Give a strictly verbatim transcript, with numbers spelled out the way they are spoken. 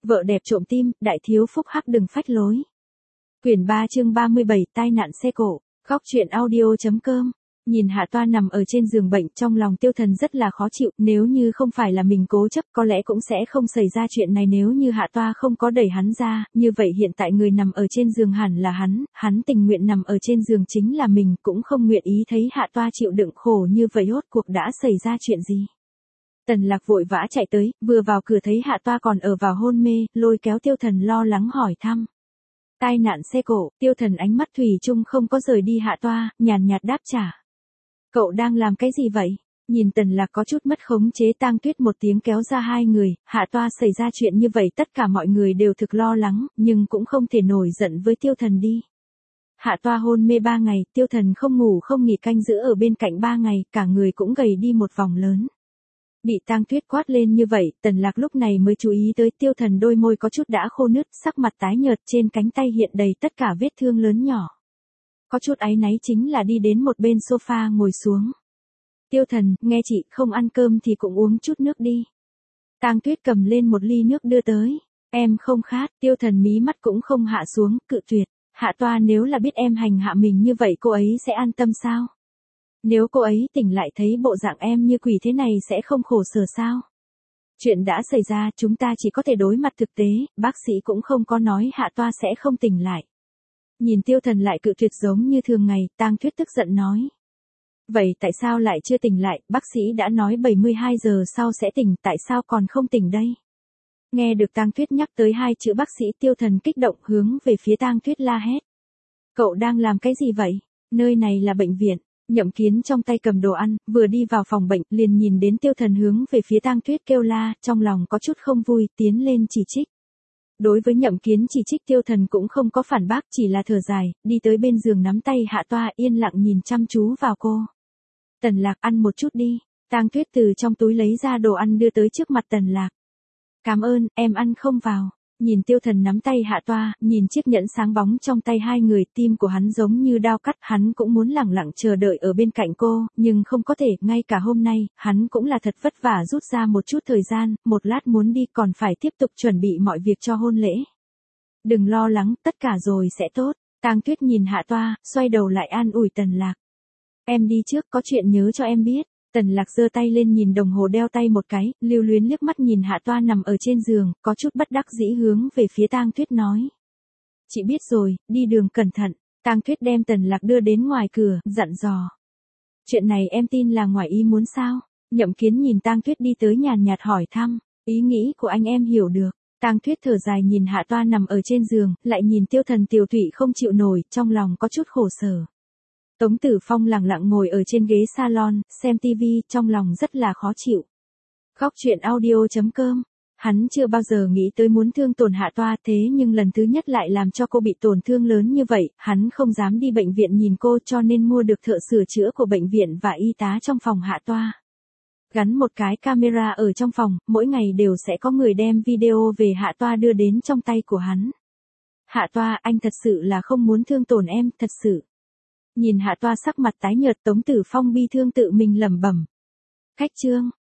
Vợ đẹp trộm tim, đại thiếu phúc hắc đừng phách lối. Quyển ba chương ba mươi bảy tai nạn xe cộ, khóc chuyện audio.com. Nhìn Hạ Toa nằm ở trên giường bệnh, trong lòng Tiêu Thần rất là khó chịu, nếu như không phải là mình cố chấp có lẽ cũng sẽ không xảy ra chuyện này. Nếu như Hạ Toa không có đẩy hắn ra, như vậy hiện tại người nằm ở trên giường hẳn là hắn, hắn tình nguyện nằm ở trên giường chính là mình, cũng không nguyện ý thấy Hạ Toa chịu đựng khổ như vậy. Rốt cuộc đã xảy ra chuyện gì? Tần Lạc vội vã chạy tới, vừa vào cửa thấy Hạ Toa còn ở vào hôn mê, lôi kéo Tiêu Thần lo lắng hỏi thăm. Tai nạn xe cộ. Tiêu Thần ánh mắt thủy chung không có rời đi Hạ Toa, nhàn nhạt đáp trả. Cậu đang làm cái gì vậy? Nhìn Tần Lạc có chút mất khống chế, Tang Tuyết một tiếng kéo ra hai người. Hạ Toa xảy ra chuyện như vậy tất cả mọi người đều thực lo lắng, nhưng cũng không thể nổi giận với Tiêu Thần đi. Hạ Toa hôn mê ba ngày, Tiêu Thần không ngủ không nghỉ canh giữ ở bên cạnh ba ngày, cả người cũng gầy đi một vòng lớn. Bị Tang Tuyết quát lên như vậy, Tần Lạc lúc này mới chú ý tới Tiêu Thần đôi môi có chút đã khô nứt, sắc mặt tái nhợt, trên cánh tay hiện đầy tất cả vết thương lớn nhỏ. Có chút áy náy chính là đi đến một bên sofa ngồi xuống. Tiêu Thần, nghe chị, không ăn cơm thì cũng uống chút nước đi. Tang Tuyết cầm lên một ly nước đưa tới. Em không khát. Tiêu Thần mí mắt cũng không hạ xuống, cự tuyệt. Hạ Toa nếu là biết em hành hạ mình như vậy cô ấy sẽ an tâm sao? Nếu cô ấy tỉnh lại thấy bộ dạng em như quỷ thế này sẽ không khổ sở sao? Chuyện đã xảy ra, chúng ta chỉ có thể đối mặt thực tế, bác sĩ cũng không có nói Hạ Toa sẽ không tỉnh lại. Nhìn Tiêu Thần lại cự tuyệt giống như thường ngày, Tang Tuyết tức giận nói. Vậy tại sao lại chưa tỉnh lại, bác sĩ đã nói bảy mươi hai giờ sau sẽ tỉnh, tại sao còn không tỉnh đây? Nghe được Tang Tuyết nhắc tới hai chữ bác sĩ, Tiêu Thần kích động hướng về phía Tang Tuyết la hét. Cậu đang làm cái gì vậy? Nơi này là bệnh viện. Nhậm Kiến trong tay cầm đồ ăn, vừa đi vào phòng bệnh, liền nhìn đến Tiêu Thần hướng về phía Tang Tuyết kêu la, trong lòng có chút không vui, tiến lên chỉ trích. Đối với Nhậm Kiến chỉ trích, Tiêu Thần cũng không có phản bác, chỉ là thở dài, đi tới bên giường nắm tay Hạ Toa, yên lặng nhìn chăm chú vào cô. Tần Lạc, ăn một chút đi. Tang Tuyết từ trong túi lấy ra đồ ăn đưa tới trước mặt Tần Lạc. Cảm ơn, em ăn không vào. Nhìn Tiêu Thần nắm tay Hạ Toa, nhìn chiếc nhẫn sáng bóng trong tay hai người, tim của hắn giống như đao cắt, hắn cũng muốn lẳng lặng chờ đợi ở bên cạnh cô, nhưng không có thể, ngay cả hôm nay, hắn cũng là thật vất vả rút ra một chút thời gian, một lát muốn đi còn phải tiếp tục chuẩn bị mọi việc cho hôn lễ. Đừng lo lắng, tất cả rồi sẽ tốt. Tang Tuyết nhìn Hạ Toa, xoay đầu lại an ủi Tần Lạc. Em đi trước, có chuyện nhớ cho em biết. Tần Lạc giơ tay lên nhìn đồng hồ đeo tay một cái, lưu luyến liếc mắt nhìn Hạ Toa nằm ở trên giường, có chút bất đắc dĩ hướng về phía Tang Tuyết nói. Chị biết rồi, đi đường cẩn thận. Tang Tuyết đem Tần Lạc đưa đến ngoài cửa, dặn dò. Chuyện này em tin là ngoài ý muốn sao? Nhậm Kiến nhìn Tang Tuyết đi tới nhàn nhạt hỏi thăm, ý nghĩ của anh em hiểu được. Tang Tuyết thở dài nhìn Hạ Toa nằm ở trên giường, lại nhìn Tiêu Thần tiểu thụy không chịu nổi, trong lòng có chút khổ sở. Tống Tử Phong lặng lặng ngồi ở trên ghế salon, xem tivi, trong lòng rất là khó chịu. Khóc chuyện audio.com. Hắn chưa bao giờ nghĩ tới muốn thương tổn Hạ Toa, thế nhưng lần thứ nhất lại làm cho cô bị tổn thương lớn như vậy, hắn không dám đi bệnh viện nhìn cô cho nên mua được thợ sửa chữa của bệnh viện và y tá trong phòng Hạ Toa. Gắn một cái camera ở trong phòng, mỗi ngày đều sẽ có người đem video về Hạ Toa đưa đến trong tay của hắn. Hạ Toa, anh thật sự là không muốn thương tổn em, thật sự. Nhìn Hạ Toa sắc mặt tái nhợt, Tống Tử Phong bi thương tự mình lẩm bẩm. Khách trương,